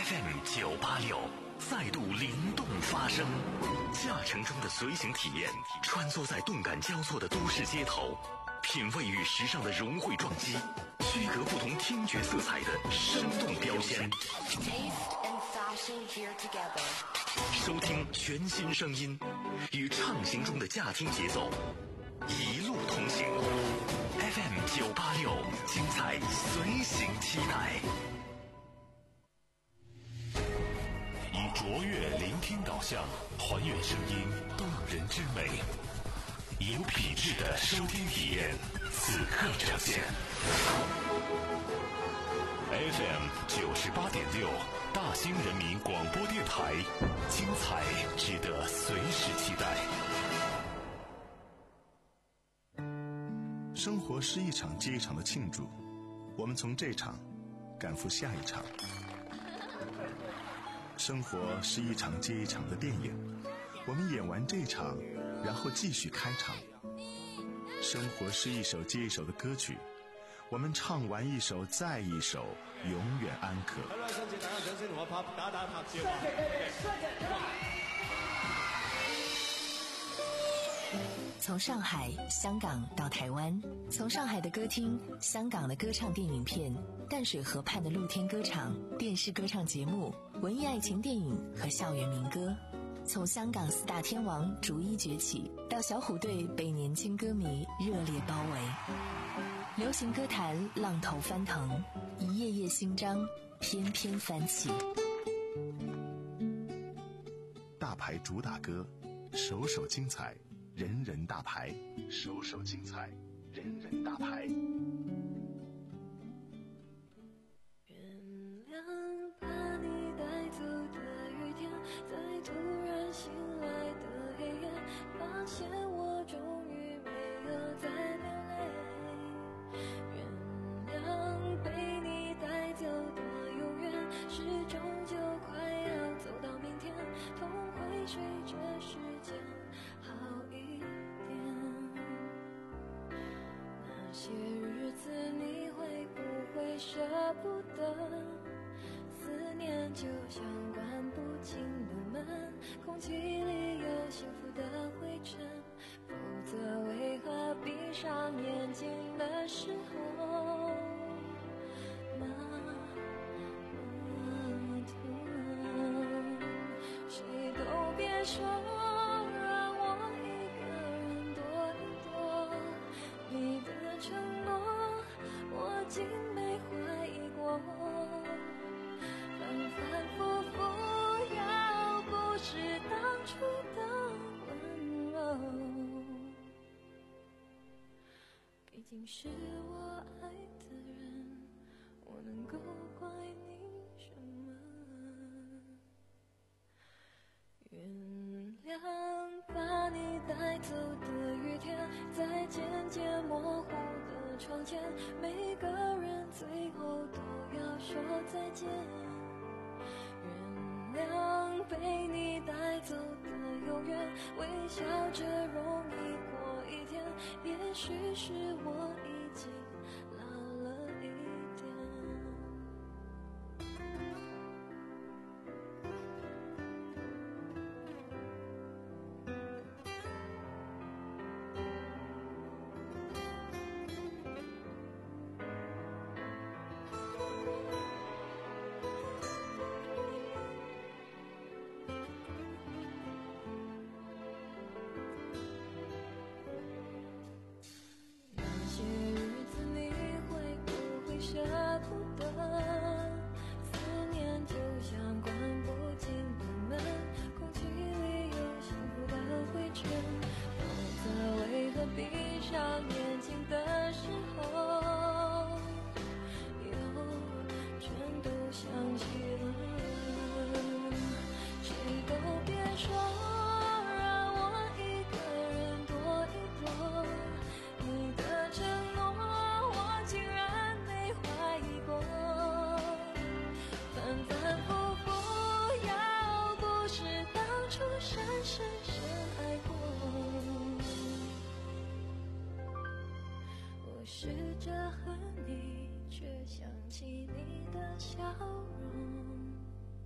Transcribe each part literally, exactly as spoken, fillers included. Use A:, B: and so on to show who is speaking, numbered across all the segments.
A: F M 九八六再度灵动发声，驾乘中的随行体验，穿梭在动感交错的都市街头，品味与时尚的融汇撞击，区隔不同听觉色彩的生动标签。收听全新声音，与畅行中的驾听节奏，一路同行。F M 九八六，精彩随行期待。以卓越聆听导向，还原声音动人之美，有品质的收听体验，此刻呈现。F M 九十八点六，大兴人民广播电台，精彩值得随时期待。
B: 生活是一场接一场的庆祝，我们从这场赶赴下一场。生活是一场接一场的电影，我们演完这场，然后继续开场。生活是一首接一首的歌曲，我们唱完一首再一首，永远安可。
C: 从上海、香港到台湾，从上海的歌厅、香港的歌唱电影片、淡水河畔的露天歌场、电视歌唱节目、文艺爱情电影和校园民歌，从香港四大天王逐一崛起，到小虎队被年轻歌迷热烈包围。流行歌坛浪头翻腾，一页页新章翩翩翻起。
B: 大牌主打歌，首首精彩，人人大牌，首首精彩，人人大牌。
D: 原谅把你带走的雨天，在突然醒来的黑夜，发现我终于没有再流泪。原谅被你带走的永远，是终究快要走到明天，痛会随着时间好一点。那些日子你会不会舍不得？思念就像关不紧的门，空气里有幸福的灰尘，否则为何闭上眼睛的时候那么痛？谁都别说让我一个人躲一躲，你的承诺我竟没怀疑过，反反复复要不是当初的温柔，毕竟是我爱的人，我能够怪你什么？原谅把你带走的雨天，在渐渐模糊的窗前，每个人最后都要说再见。原谅被你带走的永远，微笑着容易过一天，也许是我已经老了一点。闭上眼睛的时候，又全都想起了。谁都别说让我一个人躲一躲，你的承诺我竟然没怀疑过，反反复复要不是当初深深深爱过，试着和你，却想起你的笑容。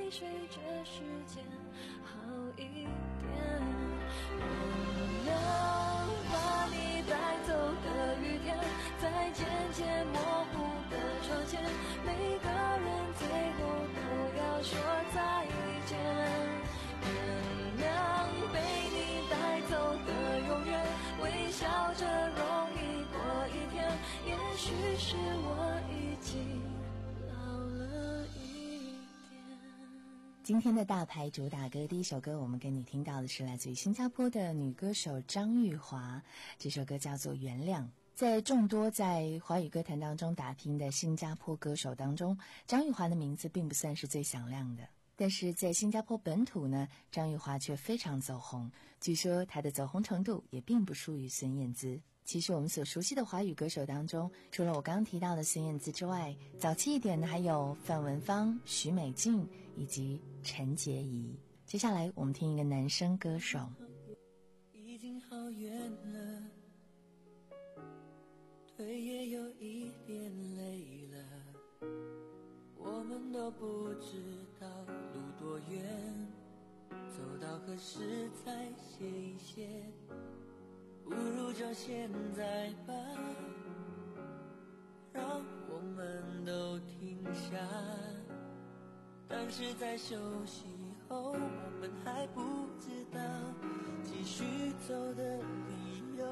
D: 会随着时间好一点。原谅把你带走的雨天，在渐渐模糊的窗前，每个人最后都要说再见。原谅被你带走的永远，微笑着容易过一天，也许是我已经老了一点。
C: 今天的大牌主打歌，第一首歌我们给你听到的是来自于新加坡的女歌手张玉华，这首歌叫做《原谅》。在众多在华语歌坛当中打拼的新加坡歌手当中，张玉华的名字并不算是最响亮的，但是在新加坡本土呢，张玉华却非常走红。据说她的走红程度也并不输于孙燕姿。其实我们所熟悉的华语歌手当中，除了我刚刚提到的孙燕姿之外，早期一点的还有范文芳、许美静以及陈洁仪。接下来我们听一个男声歌手。
E: 已经好远了，腿也有一点累了，我们都不知道路多远，走到何时才歇一歇，不如就现在吧，让我们都停下。但是在休息后，我们还不知道继续走的理由。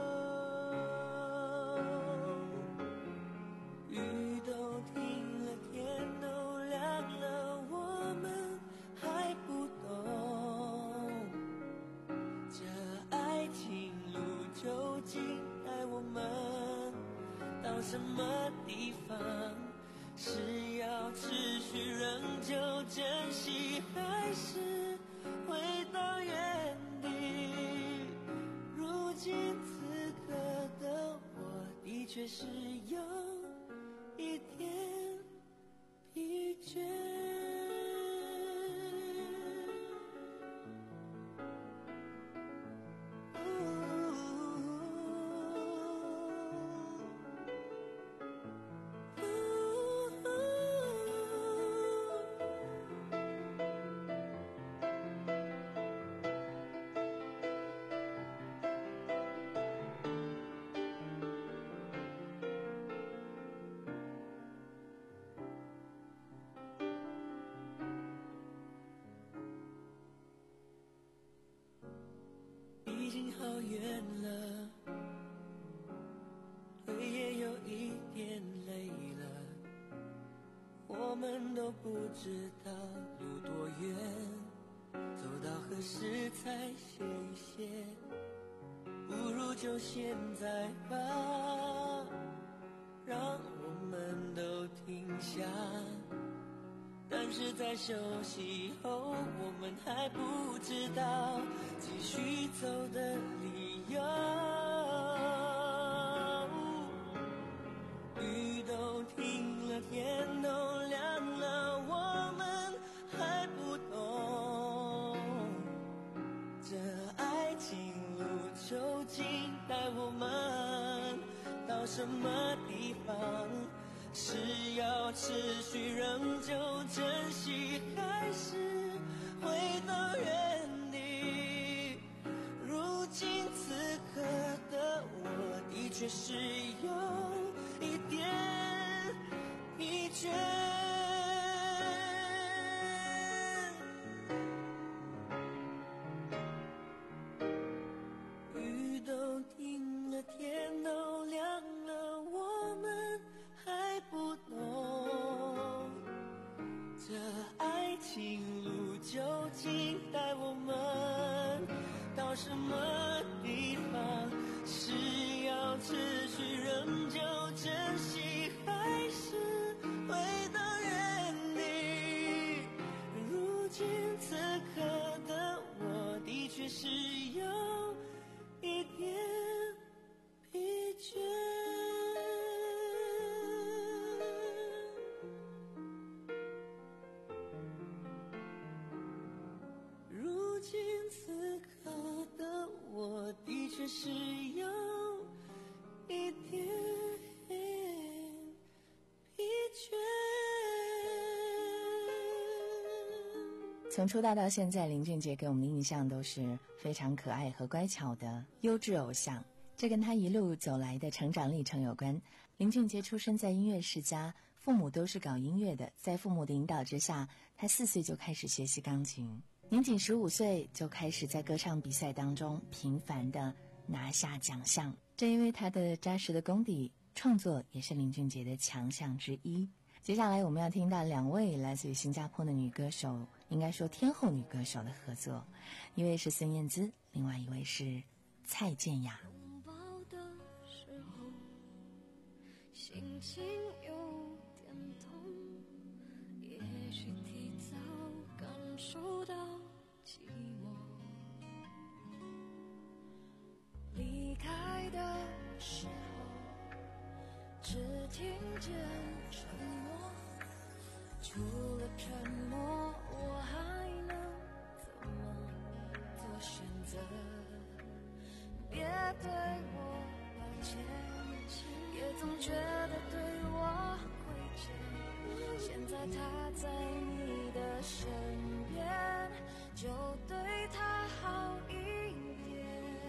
E: 雨都停了，天都亮了，我们还不懂这爱情路究竟带我们到什么地方，是要持续仍旧珍惜，还是回到原地？如今此刻的我的确是有一点疲倦。已经好远了，腿也有一点累了，我们都不知道路多远，走到何时才歇一歇，不如就现在吧，让我们都停下。但是在休息后，我们还不知道继续走的理由。雨都停了，天都亮了，我们还不懂这爱情路究竟带我们到什么地方，是要持续仍旧珍惜，还是回到原地？如今此刻的我的确是有一点疲倦。雨都停了，天都亮了，我们还不懂这爱情路究竟带我们到什么地方，是要持续仍旧珍惜，还是回到原地？如今此刻的我的确是有一点疲倦。如今此刻的我的确是有一点疲倦。
C: 从出道到现在，林俊杰给我们的印象都是非常可爱和乖巧的优质偶像，这跟他一路走来的成长历程有关。林俊杰出生在音乐世家，父母都是搞音乐的，在父母的引导之下，他四岁就开始学习钢琴，年仅十五岁就开始在歌唱比赛当中频繁地拿下奖项。正因为他的扎实的功底，创作也是林俊杰的强项之一。接下来我们要听到两位来自于新加坡的女歌手，应该说天后女歌手的合作，一位是孙燕姿，另外一位是蔡健雅。
D: 拥抱的时候心情有点痛，也许提早感受到寂寞，离开的时候只听见沉默，除了沉默我还能怎么做选择，别对我抱歉，也总觉得对我亏欠，现在他在你的身边，就对他好一点，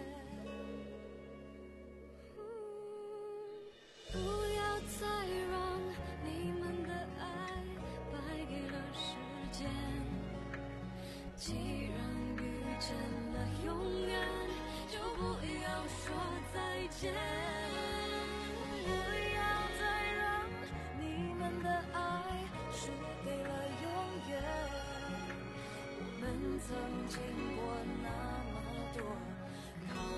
D: 不要再让你们的爱败给了时间，既然遇见了永远，就不要说再见，不要再让你们的爱输给了永远，我们曾经过那么多考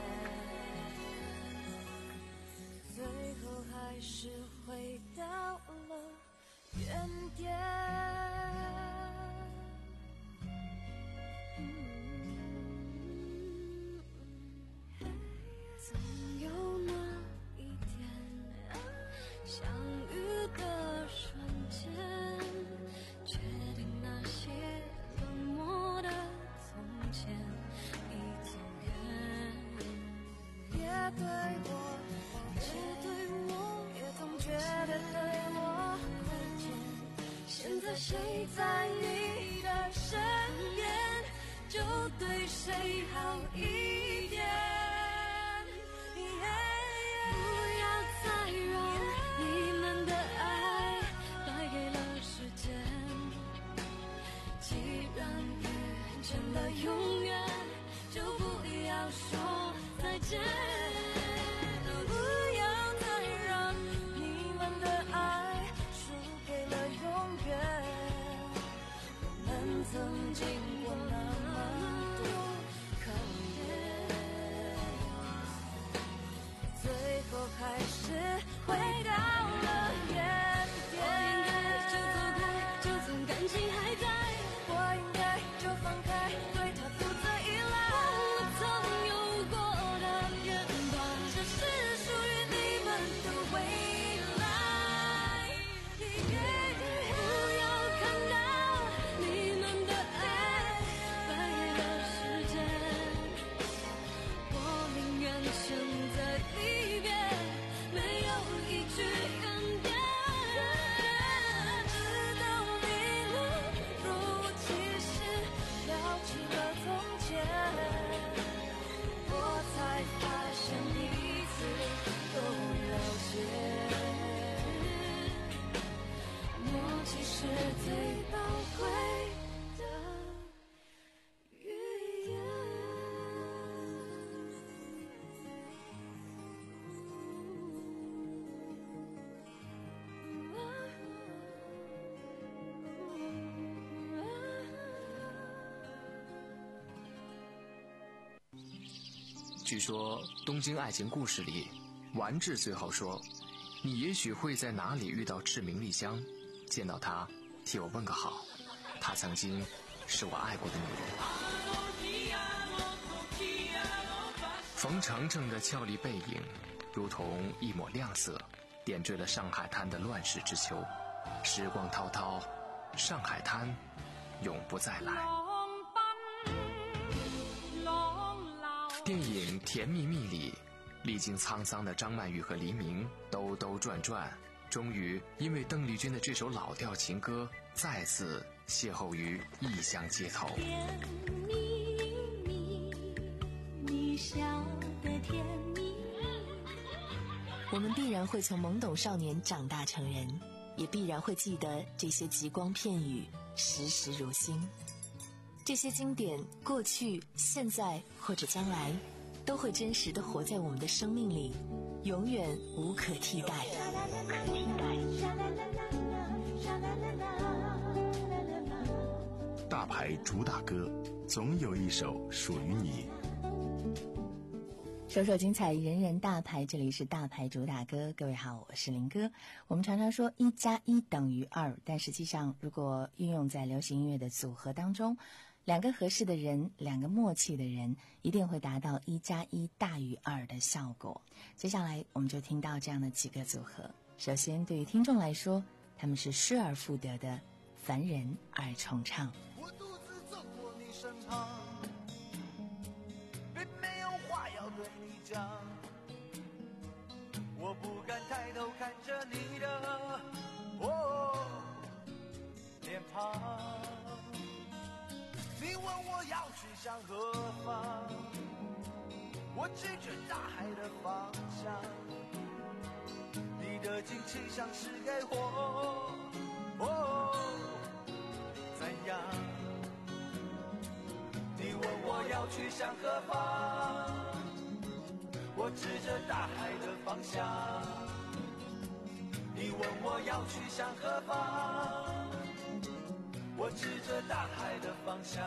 D: 验，最后还是回到了原点。总有那一天，相遇的瞬间，确定那些冷漠的从前已走远，别对我抱歉，对我也总觉得对我亏欠，现在谁在你的身边，就对谁好一点，不要再让你们的爱败给了时间，既然遇见了永远，就不要说再见，不要再让你们的爱输给了永远，我们曾经过那么多考验，最后还是回到了原点。我应该就走开，就算感情还在，我应该就放开，对他不再依赖。我曾有过的片段，这是属于你们的未来。不要看到你们的爱败给了时间，我宁愿选在离别，没有一句怨言，直到迷路如其时，聊起了从前，我才发现彼此都了解，默契是最宝贵的语言。
F: 据说《东京爱情故事》里，丸治最后说：“你也许会在哪里遇到志明丽香，见到她，替我问个好。她曾经是我爱过的女人。”冯程程的俏丽背影，如同一抹亮色，点缀了上海滩的乱世之秋。时光滔滔，上海滩永不再来。电影《甜蜜蜜》里，历经沧桑的张曼玉和黎明兜兜转转，终于因为邓丽君的这首老调情歌再次邂逅于异乡街头。
E: 甜蜜蜜，你笑得甜蜜。
C: 我们必然会从懵懂少年长大成人，也必然会记得这些极光片语，时时如新。这些经典，过去、现在或者将来，都会真实地活在我们的生命里，永远无可替代。
B: 大牌主打歌，总有一首属于你。
C: 首首精彩，人人大牌，这里是大牌主打歌。各位好，我是林哥。我们常常说一加一等于二，但实际上如果运用在流行音乐的组合当中，两个合适的人，两个默契的人，一定会达到一加一大于二的效果。接下来我们就听到这样的几个组合。首先对于听众来说，他们是失而复得的凡人二重唱。
G: 我独自走过你身旁，并没有话要对你讲，我不敢抬头看着你的哦脸庞。你问我要去向何方，我指着大海的方向。你的惊奇像是给我哦怎样？你问我要去向何方，我指着大海的方向。你问我要去向何方，我指着大海的方向。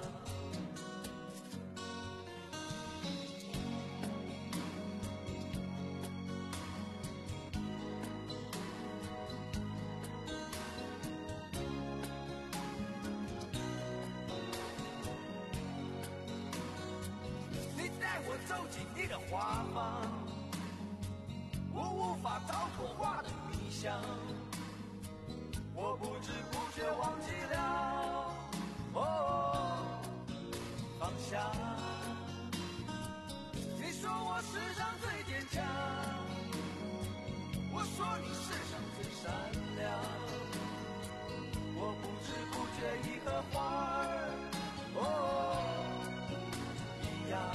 G: 你带我走进你的花房，我无法逃脱花的迷香。我不知不觉忘记了哦方向。你说我世上最坚强，我说你世上最善良。我不知不觉已和花儿哦一样。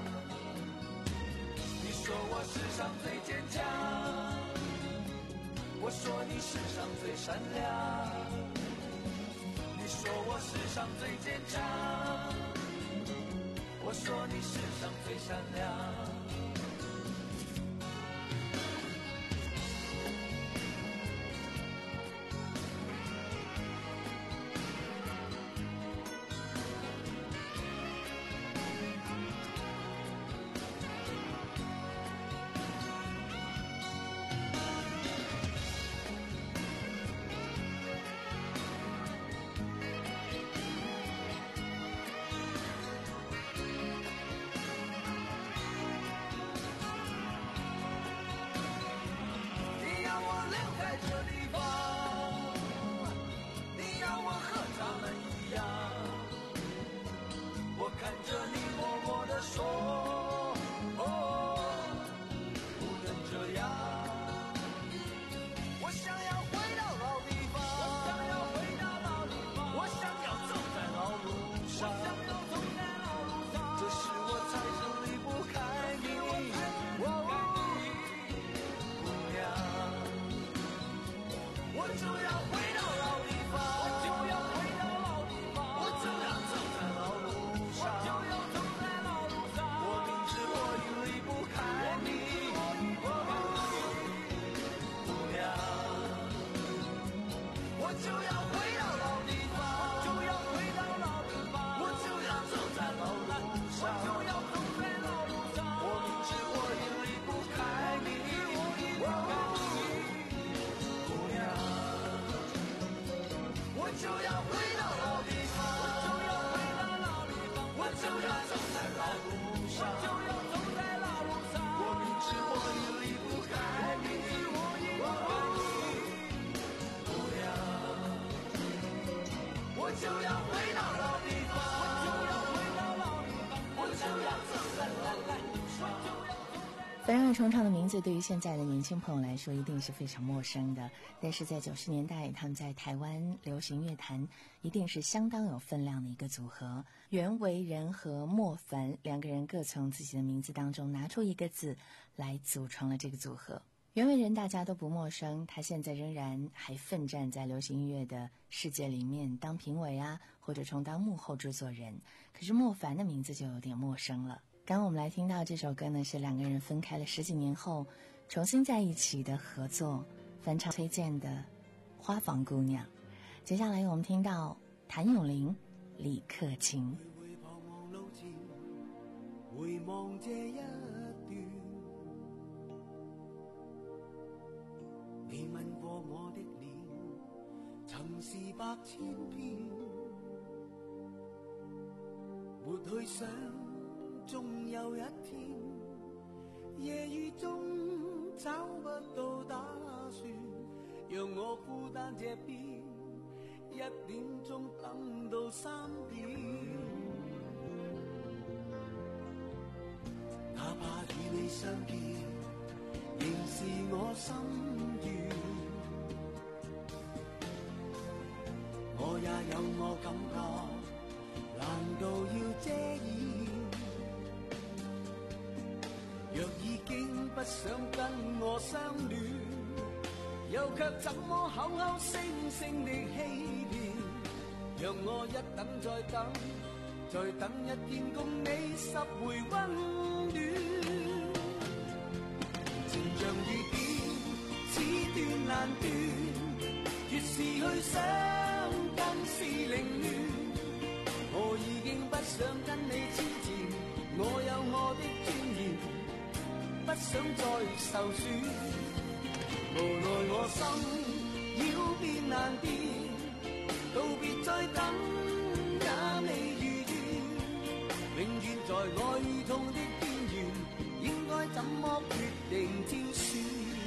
G: 你说我世上最坚强，我说你世上最善良。你说我世上最坚强，我说你世上最善良。
C: 樊让爱重唱的名字对于现在的年轻朋友来说一定是非常陌生的，但是在九十年代他们在台湾流行乐坛一定是相当有分量的一个组合。袁惟仁和莫凡两个人各从自己的名字当中拿出一个字来组成了这个组合。袁惟仁大家都不陌生，他现在仍然还奋战在流行音乐的世界里面当评委啊，或者充当幕后制作人。可是莫凡的名字就有点陌生了。刚刚我们来听到这首歌呢，是两个人分开了十几年后重新在一起的合作，翻唱崔健的《花房姑娘》。接下来我们听到谭咏麟、李克勤。
E: 回望这一段，你吻過我的臉，曾是百千遍，沒去想終有一天，夜雨中找不到打算，讓我孤單這邊，一點鐘等到三點，哪怕與你相見，仍是我心願，我也有我感覺，難道要遮掩？若已經不想跟我相戀，又卻怎麼口口聲聲地欺騙？讓我一等再等，再等一天共你十回溫暖。情像雨點，此斷難斷，越是去想更是凌亂。我已經不想跟你糾纏，我有我的尊嚴，不想再受損，無奈我心要變難變，道別再等也未如願，永遠在愛與痛的邊緣，應該怎麼決定挑選？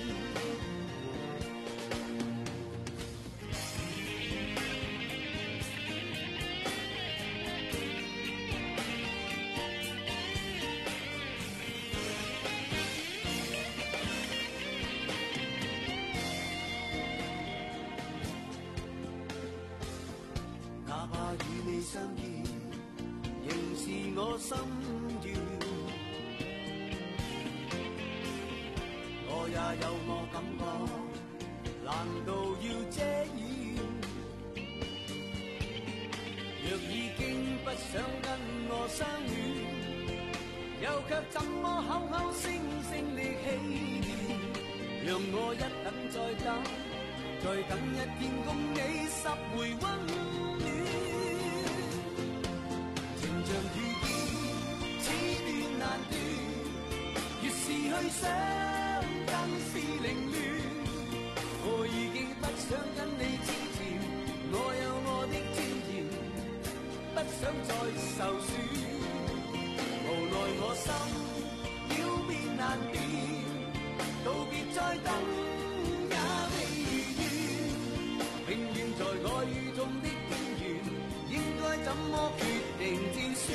E: 哪怕與你相見，仍是我心願。我也有我感覺，難道要遮掩？若已經不想跟我相戀，又卻怎麼口口聲聲地欺騙？讓我一等再等，再等一天共你十回溫暖。像雨點，此斷難斷，越是去想更是凌亂。我已經不想跟你糾纏，我有我的尊嚴，不想再受損。無奈我心要變難變，道別再等也未如願，永遠在愛與痛的邊緣，應該怎麼決定挑選？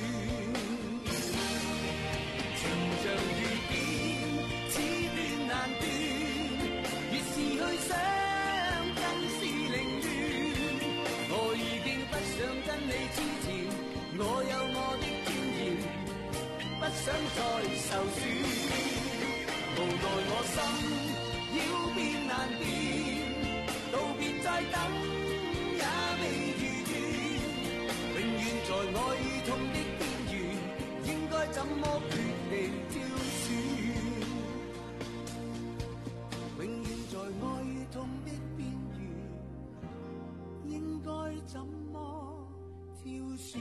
E: 情像雨點，此斷難斷，越是去想更是凌亂。我已經不想跟你糾纏，我有我的尊嚴，不想再受損。無奈我心要變難變，道別再等也未如願，永遠在愛與痛的邊緣，應該怎麼決定挑選？永遠在愛與痛的邊緣，應該怎麼挑選？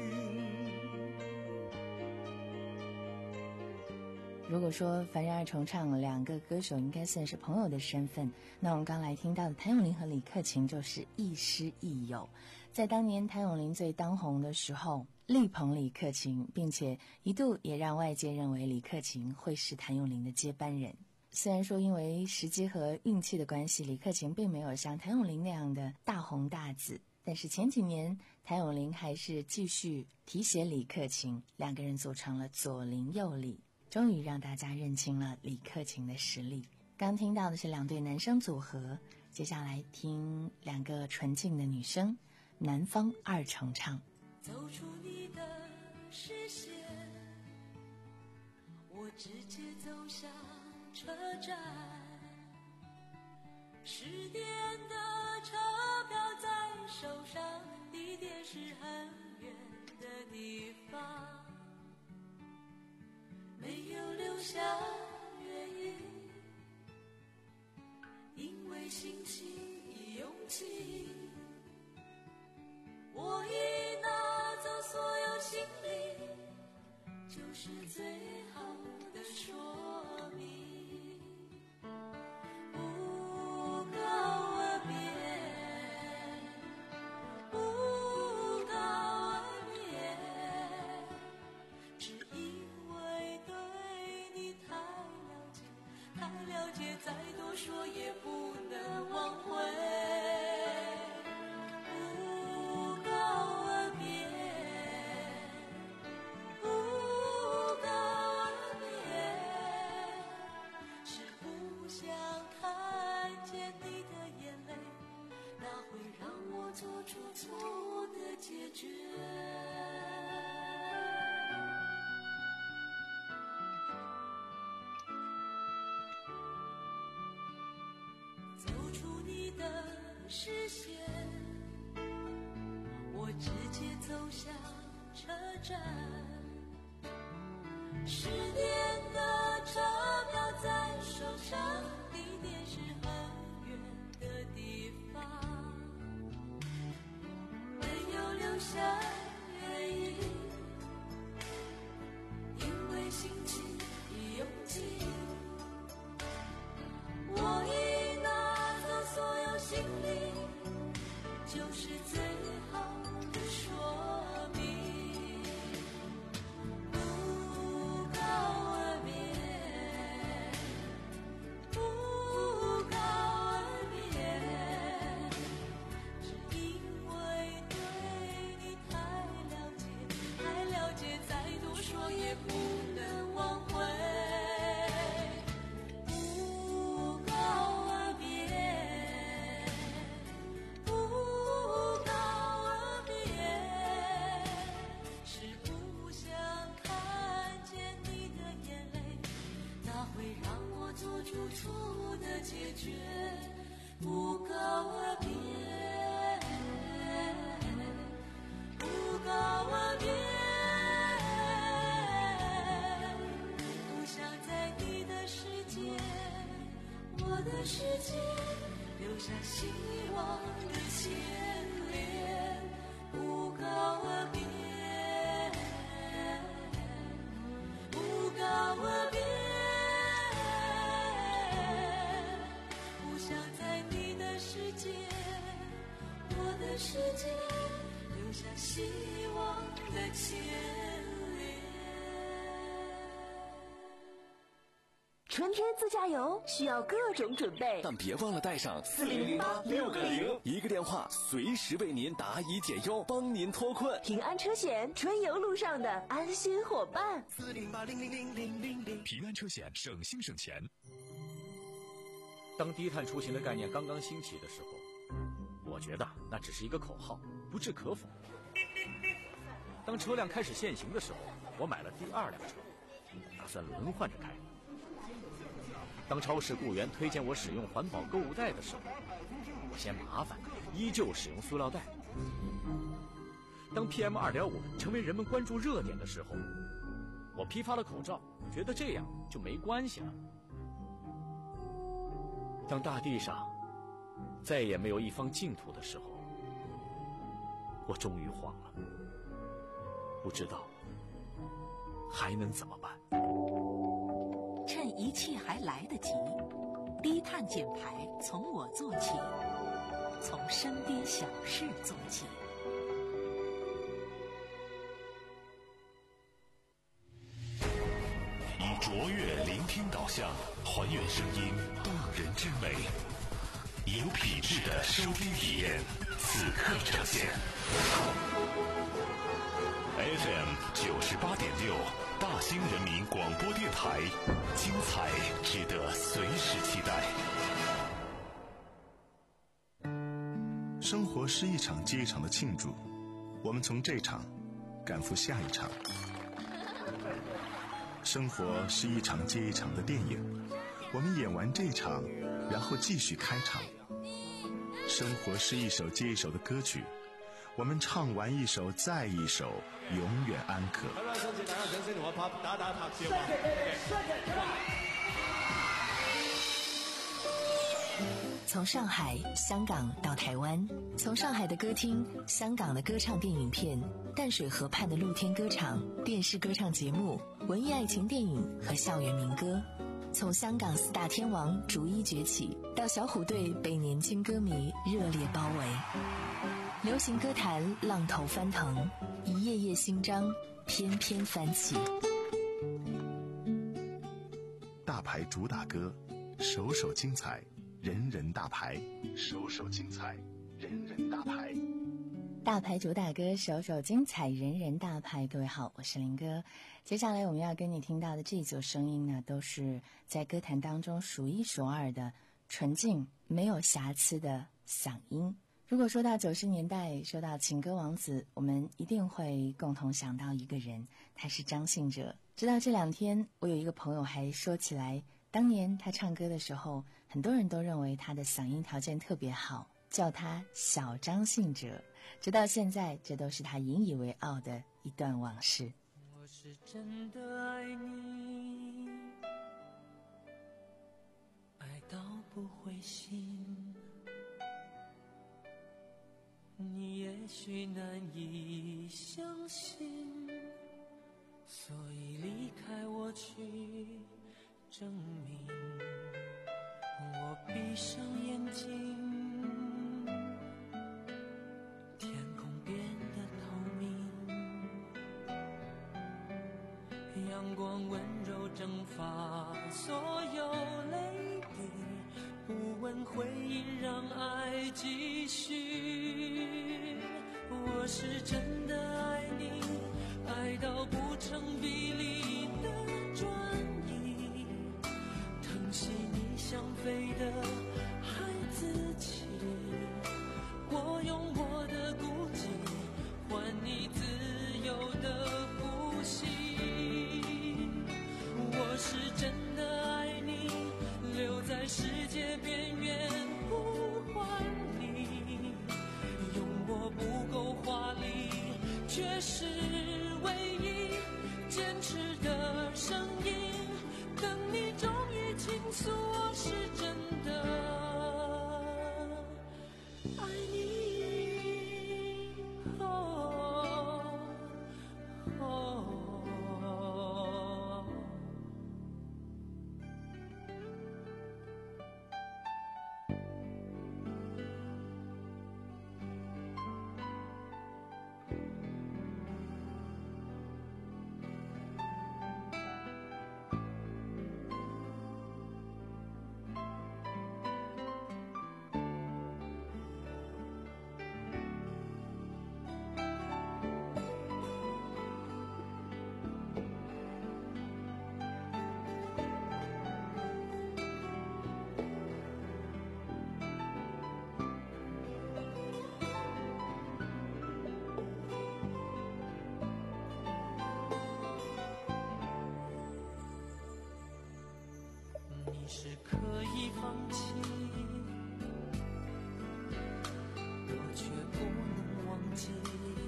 C: 如果說樊讓愛重唱兩個歌手應該算是朋友的身份，那我們剛來聽到的譚詠麟和李克勤就是亦師亦友。在當年譚詠麟最當紅的時候，力捧李克勤，並且一度也讓外界認為李克勤會是譚詠麟的接班人。雖然說因為時機和運氣的關係，李克勤並沒有像譚詠麟那樣的大紅大紫，但是前幾年譚詠麟還是繼續提攜李克勤，兩個人組成了左鄰右里。 终于让大家认清了李克勤的实力。刚听到的是两对男生组合，接下来听两个纯净的女生，南方二重唱。
E: 走出你的视线，我直接走向车站，十点的车票在手上，地点是很远的地方，没有留下原因，因为心情已用尽，我已拿走所有行李，就是最好的说明。不告而别，不告而别，只因为对你太了解，太了解，再多说也不能挽回。走出你的视线，我直接走向车站，十点的车票在手上，地点是很远的地方，没有留下原因，因为心情已用尽，我已拿走所有行李，就是最好的说明。不告而别，不告而别，只因为对你太了解，太了解，再多说也不能挽回。不告而别，不告而别，是不想看见你的眼泪，那会让我做出错的解决。不告而别，不告而别，不想在你的世界，我的世界，留下希望的牵连。不告而别，不告而别，不想在你的世界，我的世界，留下希望的牵连。
H: 春天自驾游需要各种准备，
I: 但别忘了带上
H: 四零零八
I: 六个零，一个电话随时为您答疑解忧，帮您脱困。
H: 平安车险，春游路上的安心伙伴。
G: 四零八零零零零零零，
A: 平安车险，省心省钱。
J: 当低碳出行的概念刚刚兴起的时候，我觉得那只是一个口号，不置可否。当车辆开始限行的时候，我买了第二辆车，打算轮换着开。当超市雇员推荐我使用环保购物袋的时候，我嫌麻烦，依旧使用塑料袋。当 P M 二点五 成为人们关注热点的时候，我批发了口罩，觉得这样就没关系了。当大地上再也没有一方净土的时候，我终于慌了，不知道还能怎么办。
K: 趁一切还来得及，低碳减排从我做起，从身边小事做起。
A: 以卓越聆听导向，还原声音动人之美。 有品质的收听体验，此刻呈现。F M 九十八点六，大兴人民广播电台，精彩值得随时期待。
B: 生活是一场接一场的庆祝，我们从这场赶赴下一场。生活是一场接一场的电影，我们演完这场，然后继续开场。生活是一首接一首的歌曲，我们唱完一首再一首，永远安可。
C: 从上海、香港到台湾，从上海的歌厅、香港的歌唱电影片、淡水河畔的露天歌场、电视歌唱节目、文艺爱情电影和校园民歌，从香港四大天王逐一崛起，到小虎队被年轻歌迷热烈包围，流行歌坛浪头翻腾，一页页新章翩翩翻起。
B: 大牌主打歌，首首精彩，人人大牌，首首精彩，人人大牌。
L: 大牌主打歌，首首精彩，人人大牌。各位好，我是林哥。接下来我们要跟你听到的这组声音呢，都是在歌坛当中数一数二的纯净没有瑕疵的嗓音。如果说到九十年代，说到情歌王子，我们一定会共同想到一个人，他是张信哲。直到这两天，我有一个朋友还说起来，当年他唱歌的时候，很多人都认为他的嗓音条件特别好，叫他小张信哲。直到现在，这都是他引以为傲的一段往事。
E: 我是真的爱你，爱到不灰心，你也许难以相信，所以离开我去证明。我闭上眼睛，天空变得透明，阳光温柔蒸发所有泪滴，不问回音，让爱继续。我是真的爱你，爱到不成比例的转移，疼惜你想飞的孩子气，我用我的孤寂换你自由的呼吸。我是真的爱你，留在世界边缘呼唤你，用我不够华丽，却是唯一坚持的声音，等你终于倾诉，我是真的爱你。哦哦你是可以放弃，我却不能忘记，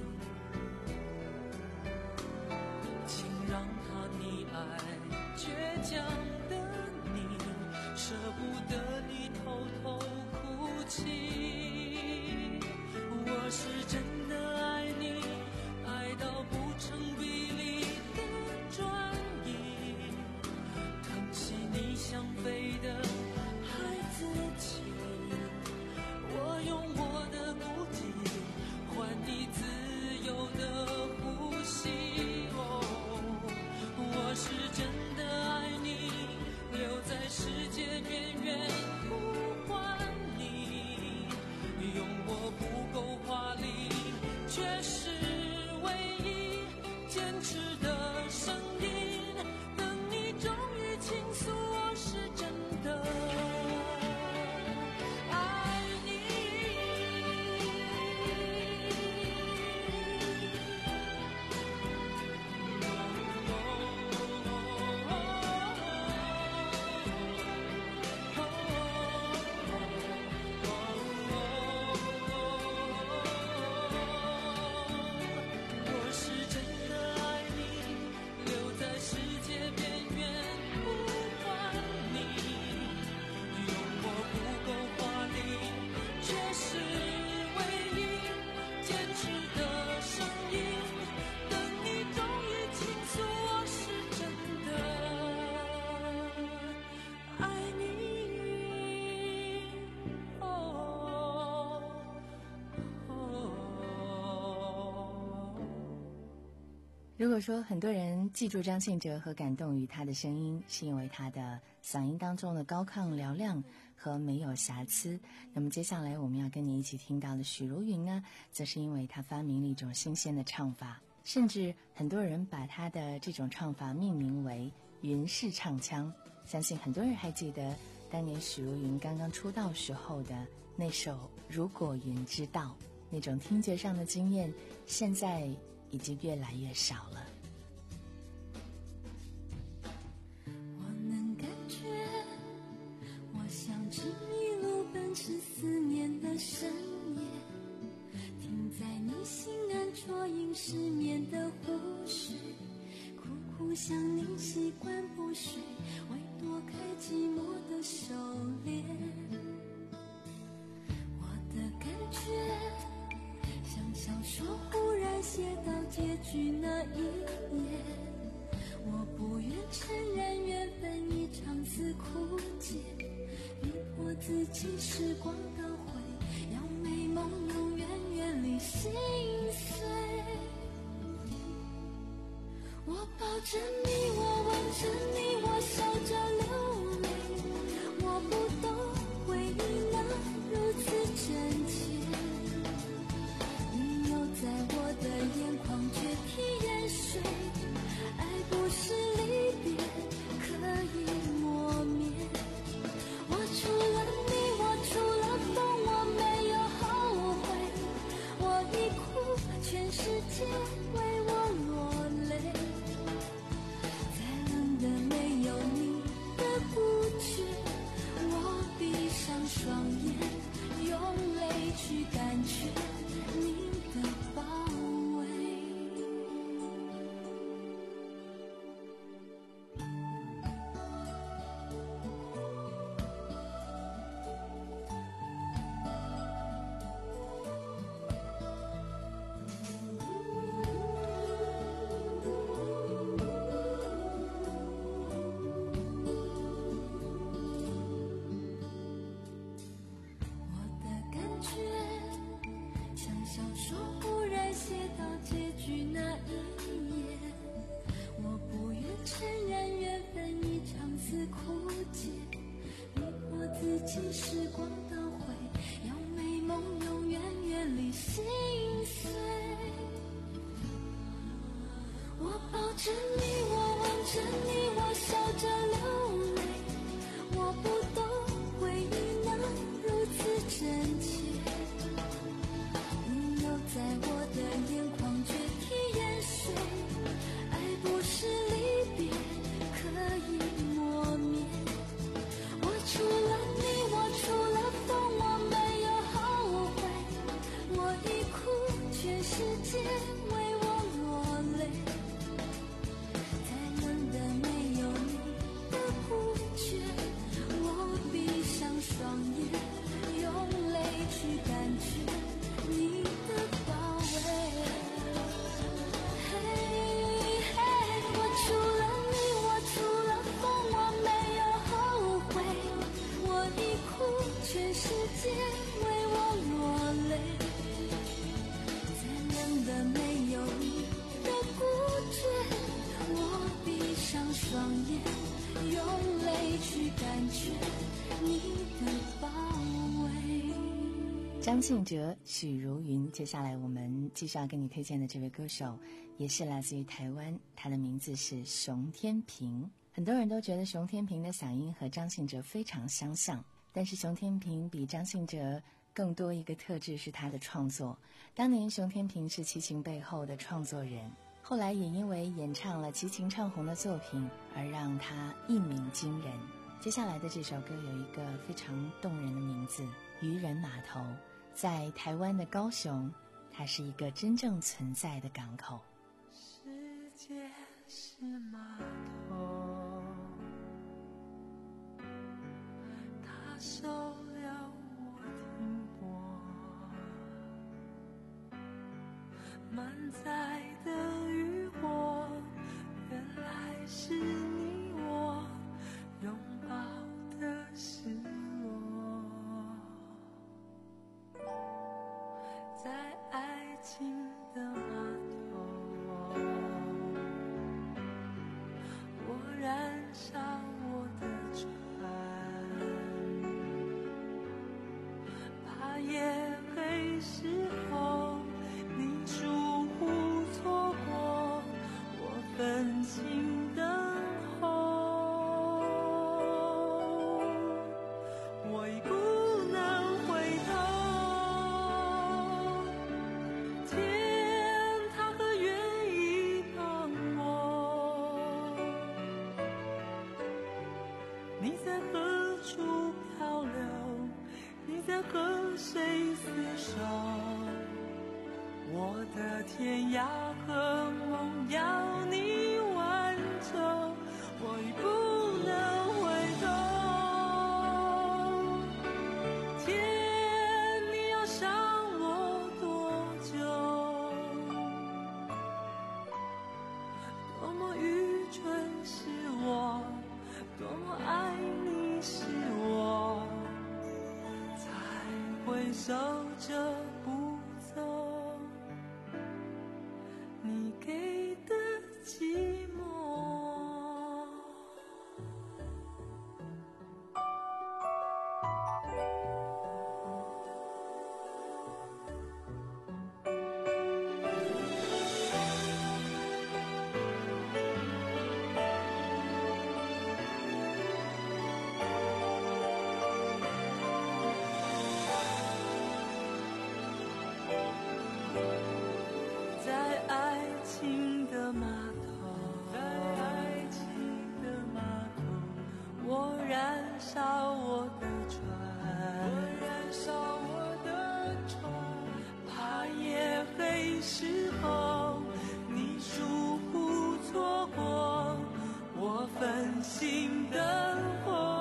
E: 请让他溺爱倔强的你，舍不得你偷偷哭泣。我是真的爱你，爱到不成比例的转移，疼惜你想飞的孩子气，我用我的孤寂换你自
L: 如果说很多人记住张信哲和感动于他的声音，是因为他的嗓音当中的高亢嘹亮和没有瑕疵，那么接下来我们要跟你一起听到的许茹芸呢，则是因为他发明了一种新鲜的唱法，甚至很多人把他的这种唱法命名为云式唱腔。相信很多人还记得当年许茹芸刚刚出道时候的那首《如果云知道》，那种听觉上的经验现在已经越来越少了。
D: 我能感觉，我像只一路奔驰思念的深夜，停在你心安啜饮失眠的湖水，苦苦想你习惯不睡，为躲开寂寞的狩猎。我的感觉像小说忽然写到结局那一页，我不愿承认缘分已长此枯竭，逼迫自己时光倒回，要美梦永远远离心碎。我抱着你，我吻着你，我笑着流泪，我不懂回忆那如此真切，你又在我的眼眶决堤淹水，爱不是离别可以磨灭。我除了你，我除了风，我没有后悔，我一哭全世界为我落泪，再冷的没有你的不觉，我闭上双眼，用泪去感觉你的包围。小说忽然写到结局那一页，我不愿承认缘分已长此枯竭，逼迫自己时光倒回，要美梦永远远离心碎。我抱着你，我吻着你，我笑着流泪，我不懂回忆那如此真切，在我的眼眶决堤淹水，爱不是离别可以磨灭。我除了你，我除了风，我没有后悔，我一哭全世界为我落泪，再冷的没有你的不觉，我闭上双眼，用泪去感觉你的包围。我除了你，我除了风，我没有后悔，我一哭全世界为我落泪，再冷的没有你的不觉，我闭上双眼，用泪去感觉你的包围。
L: 张信哲、许茹芸，接下来我们继续要给你推荐的这位歌手也是来自于台湾，他的名字是熊天平。很多人都觉得熊天平的嗓音和张信哲非常相像，但是熊天平比张信哲更多一个特质是他的创作。当年熊天平是齐秦背后的创作人，后来也因为演唱了齐秦唱红的作品而让他一鸣惊人。接下来的这首歌有一个非常动人的名字，渔人码头。在台湾的高雄，它是一个真正存在的港口。
E: 世界是码头，它收了我停泊，满载的渔火，原来是你我拥抱的失落。在爱情的码头， 何处漂流？你在和谁厮守？我的天涯和梦要你挽救，我已不能回头。天，你要想我多久？多么愚蠢是我，多么爱你是我，才会守着不走你给的寂寞。在爱情的码头，在爱情的码头，我燃烧我的船，我燃烧我的船，怕夜黑时候你疏忽错过我分心的火。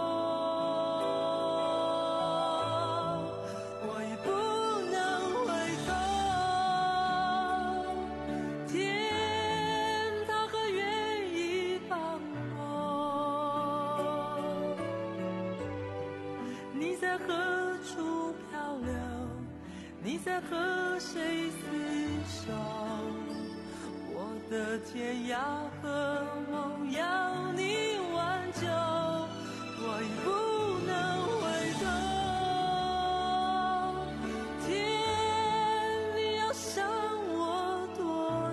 E: 你在和谁厮守？我的天涯和梦要你挽救，我已不能回头。天，你要想我多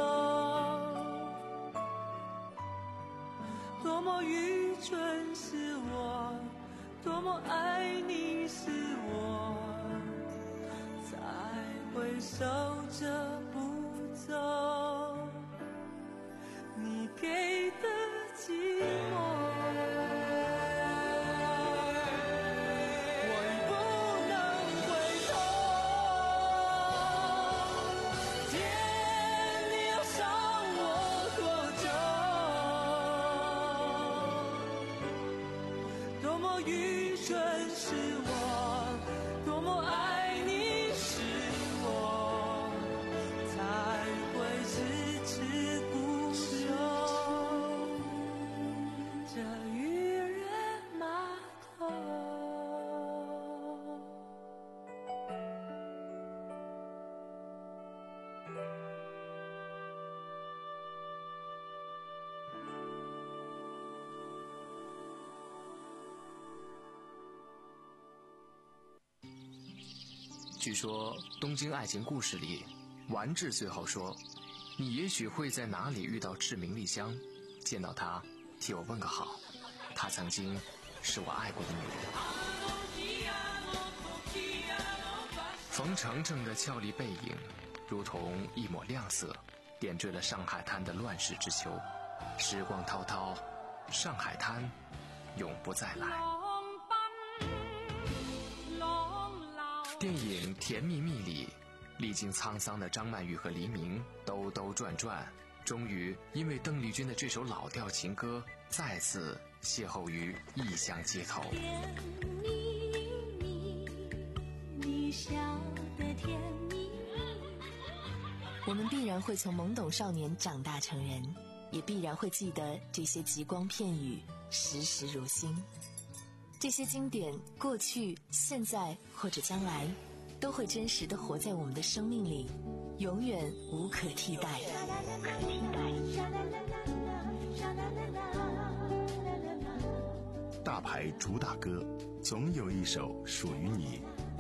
E: 久？多么愚蠢是我，多么爱你是我，会守着不走你给的寂寞。我已不能回头。天，你要想我多久？多么愚蠢是我，多么爱你是
F: 据说《东京爱情故事》里，丸治最后说：“你也许会在哪里遇到志明丽香，见到她，替我问个好。她曾经是我爱过的女人。”冯程程的俏丽背影，如同一抹亮色，点缀了上海滩的乱世之秋。时光滔滔，上海滩永不再来。电影《甜蜜蜜》里，历经沧桑的张曼玉和黎明兜兜转转，终于因为邓丽君的这首老调情歌，再次邂逅于异乡街头。
D: 甜蜜蜜，你笑得甜蜜蜜。
C: 我们必然会从懵懂少年长大成人，也必然会记得这些极光片语，时时如新。这些经典，过去、现在或者将来，都会真实地活在我们的生命里，永远无可替代。
B: 大牌主打歌，总有一首属于你。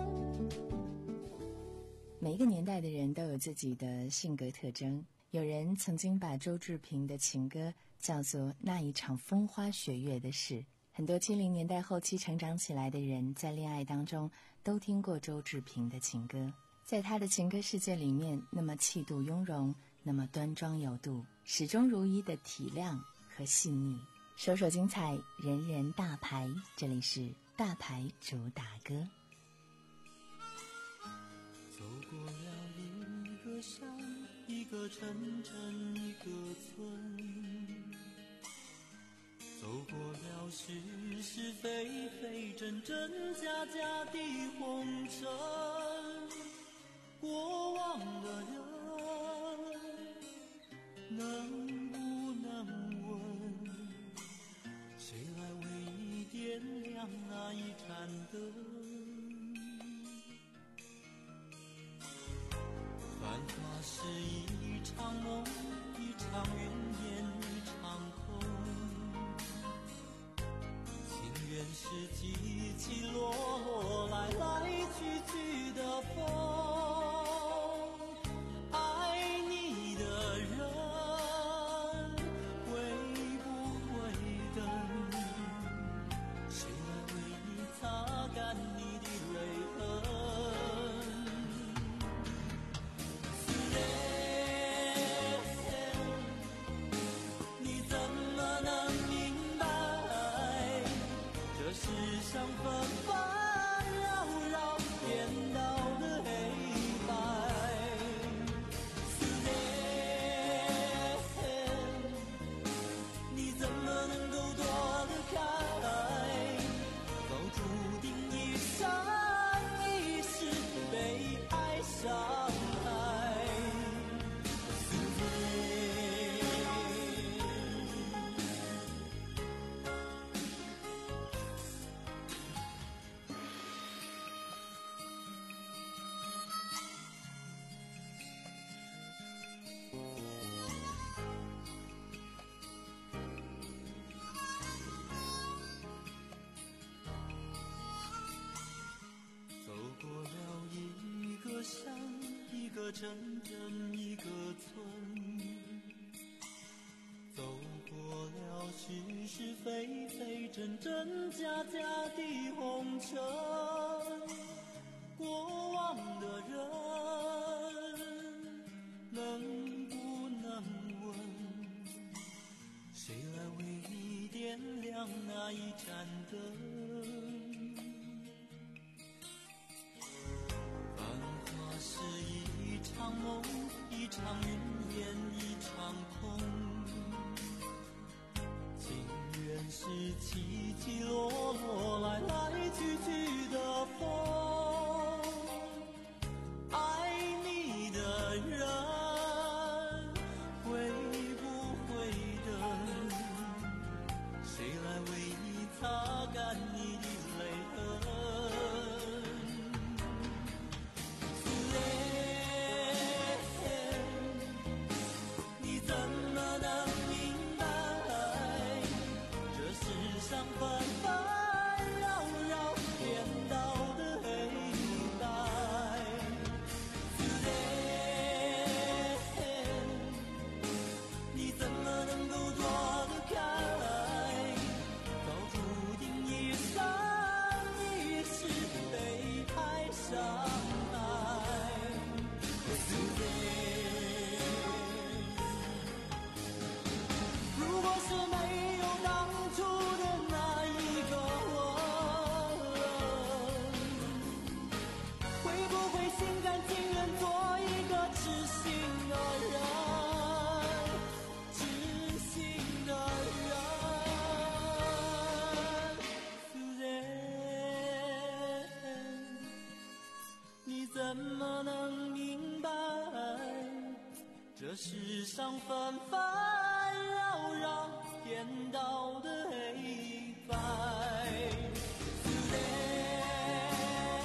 L: 每一个年代的人都有自己的性格特征，有人曾经把周志平的情歌叫做那一场风花雪月的事。很多七零年代后期成长起来的人，在恋爱当中都听过周志平的情歌。在他的情歌世界里面，那么气度雍容，那么端庄有度，始终如一的体谅和细腻。 首首精彩，人人大牌，这里是大牌主打歌。
E: 走过了一个乡，一个城镇，一个村，走过了是是非非，真真假假的红尘。过往的人能不能问，谁来为你点亮那一盏灯？繁华是一场梦，一场云烟，一场空。情缘是起起落落，来来去去的风。爱你的人会不会等？谁来为你擦干你的泪痕？思念，你怎么能明白，这世上纷纷扰扰，颠倒的黑白。思念，你怎么能够躲得开，早注定一生一世被爱伤害。思念，走过了一个乡，一个城镇，一个村，走过了是是非非，真真假假的红尘。过往的人能不能问，谁来为你点亮那一盏灯？繁华是一场梦，一场云烟，一场空。情缘是起起落落，来来去去的风。爱你的人会不会等？谁来为你擦干你的泪痕？思念，你怎么能明白，这世上纷纷扰扰，颠倒的黑白。思念，你怎么能够躲得开，早注定一生一世被爱伤害。思念，如果是没有当初的那一个我，会不会心甘情愿做一个痴心的人？痴心的人，思念，你怎么能明白，这世上纷纷扰扰，颠倒的黑白。思念，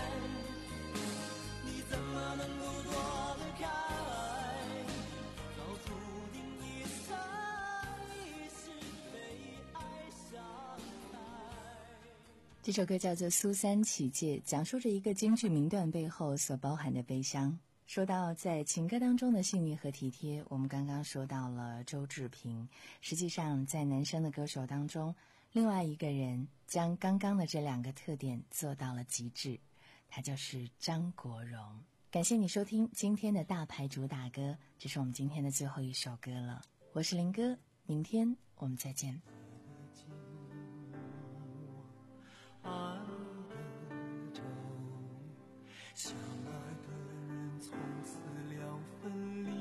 E: 你怎么能够躲得开，早注定一生一世被爱伤害。
L: 这首歌叫做《苏三起解》，讲述着一个京剧名段背后所包含的悲伤。说到在情歌当中的细腻和体贴，我们刚刚说到了周志平，实际上在男生的歌手当中，另外一个人将刚刚的这两个特点做到了极致，他就是张国荣。感谢你收听今天的大牌主打歌，这是我们今天的最后一首歌了。我是林哥，明天我们再见。
E: 相爱的人从此两分离，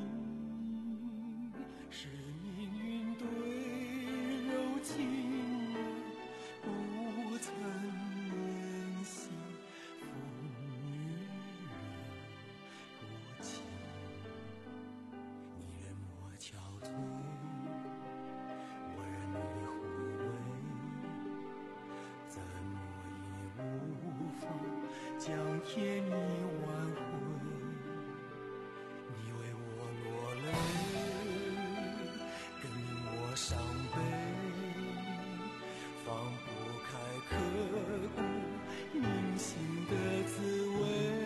E: 是命运对柔情人不曾怜惜，风雨人不清。你任我憔悴，我任你枯萎，怎么也无法将甜蜜挽回。你为我落泪，更令我伤悲，放不开刻骨铭心的滋味。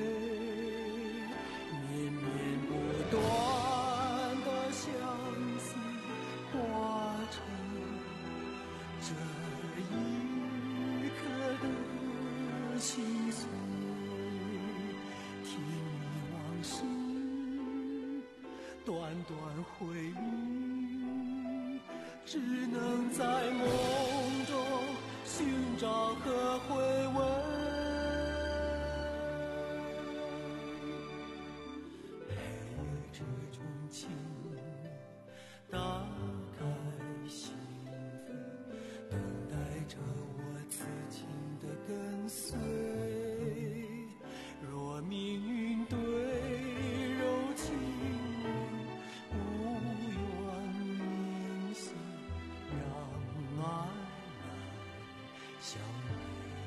E: 绵绵不断的相思化成这一刻的心碎。听你往事，段段回忆，只能在梦中寻找和回味。黑夜这种情，打开心扉，等待着我此情的跟随。若命运对柔情人无缘铭心，让爱来相陪。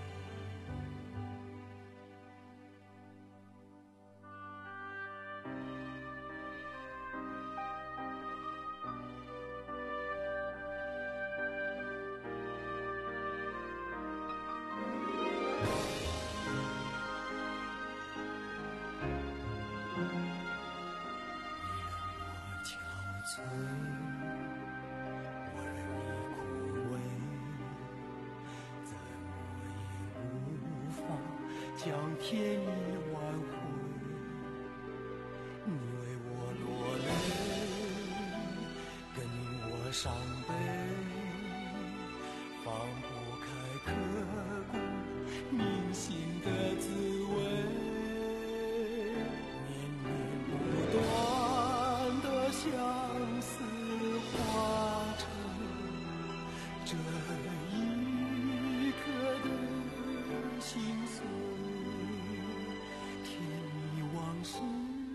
E: 憔悴，我任你枯萎，怎么也无法将甜蜜挽回。你为我落泪，更令我伤悲，放不开刻骨铭心的滋味。绵绵不断的相思化成这一刻的心碎。甜蜜往事，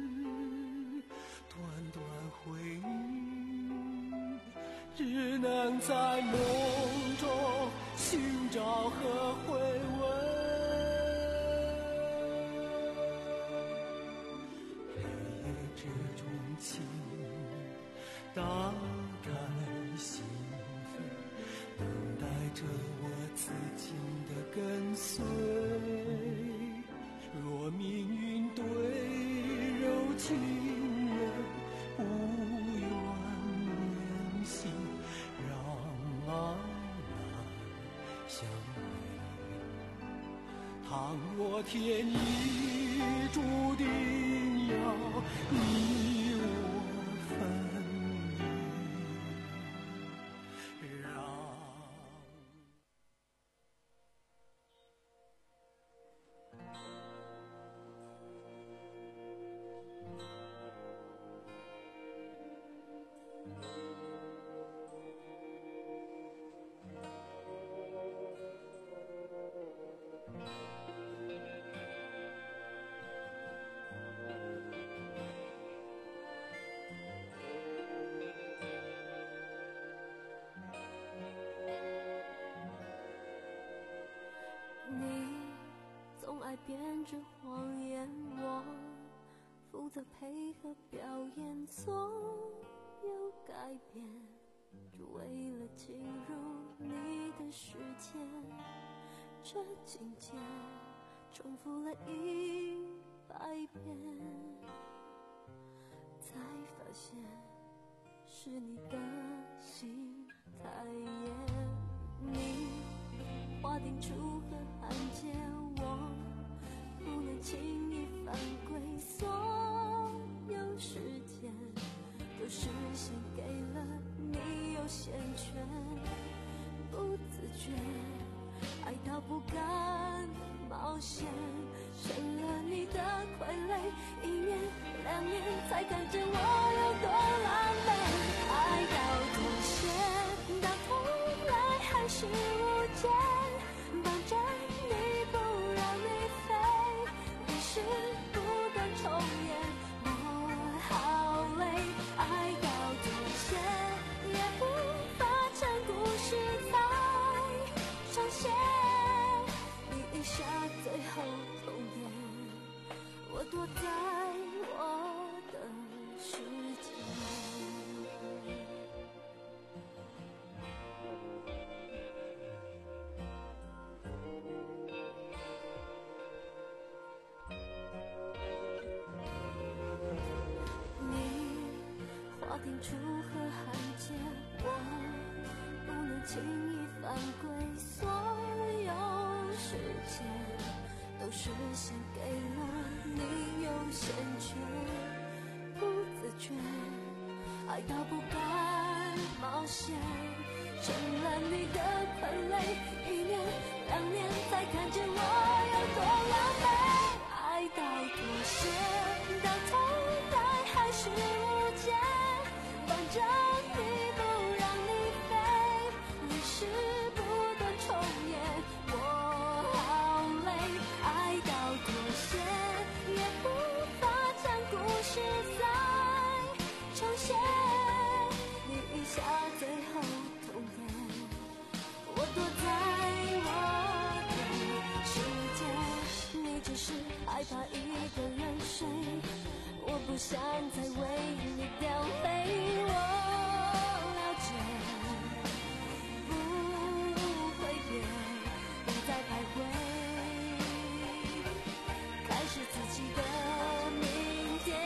E: 段段回忆，只能在梦中寻找和回味。这种情，打开心扉，等待着我此情的跟随。若命运对柔情人无缘铭心，让爱来相陪。倘若天意注定要你我分离，让
D: 编织谎言，我负责配合表演，总有改变，只为了进入你的世界。这情节重复了一百遍，才发现是你的心太野。你划定出和hạn界，我不能轻易犯规，所有时间都是献给了你优先权，不自觉爱到不敢冒险，成了你的两年才看见我有多狼狈。爱到妥协，到头来还是无解，绑着你不让你飞，于是不断重演，我好累。爱到妥协，也无法将故事再重写，你一下最后痛点，我躲在我的世界。划定楚河汉界，我不能轻易犯规，所有时间都是献给了你，优先权不自觉，爱到不敢冒险，成了你的傀儡，一年两年才看见我有多狼狈。爱到妥协，到头来还是无解，绑着你不让你飞，于是不断重演，我好累。爱到妥协，也无法将故事再重写，你一下最后痛点，我躲在我的世界，你只是害怕一个人睡，我不想再为你掉泪，我了解，不会变，不再徘徊，开始自己的明天。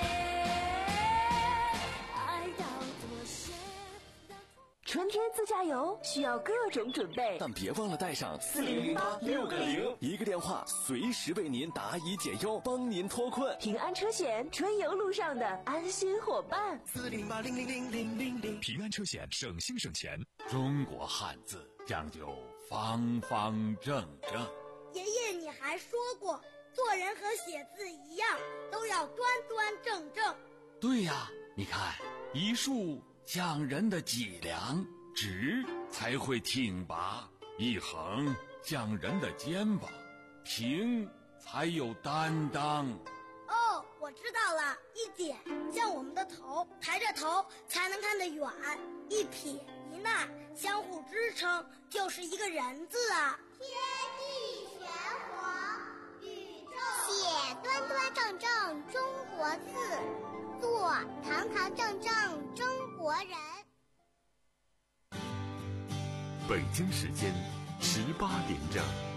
D: 爱到妥协。
H: 春天自驾游需要各种准备，
I: 但别忘了带上
H: 四零零八
I: 六个零，一个电话随时为您答疑解忧，帮您脱困。
H: 平安车险，春游路上的安心伙伴。
M: 四零八零零零零零零，
A: 平安车险，省心省钱。
N: 中国汉字讲究方方正正。
O: 爷爷，你还说过，做人和写字一样，都要端端正正。
N: 对呀，你看，一竖讲人的脊梁，直才会挺拔；一横讲人的肩膀，平才有担当。
O: 哦，我知道了，一点像我们的头，抬着头才能看得远；一撇一捺相互支撑，就是一个人字啊。
P: 天地玄黄，宇宙写端端正正中国字，做堂堂正正中国人。
A: 北京时间十八点整。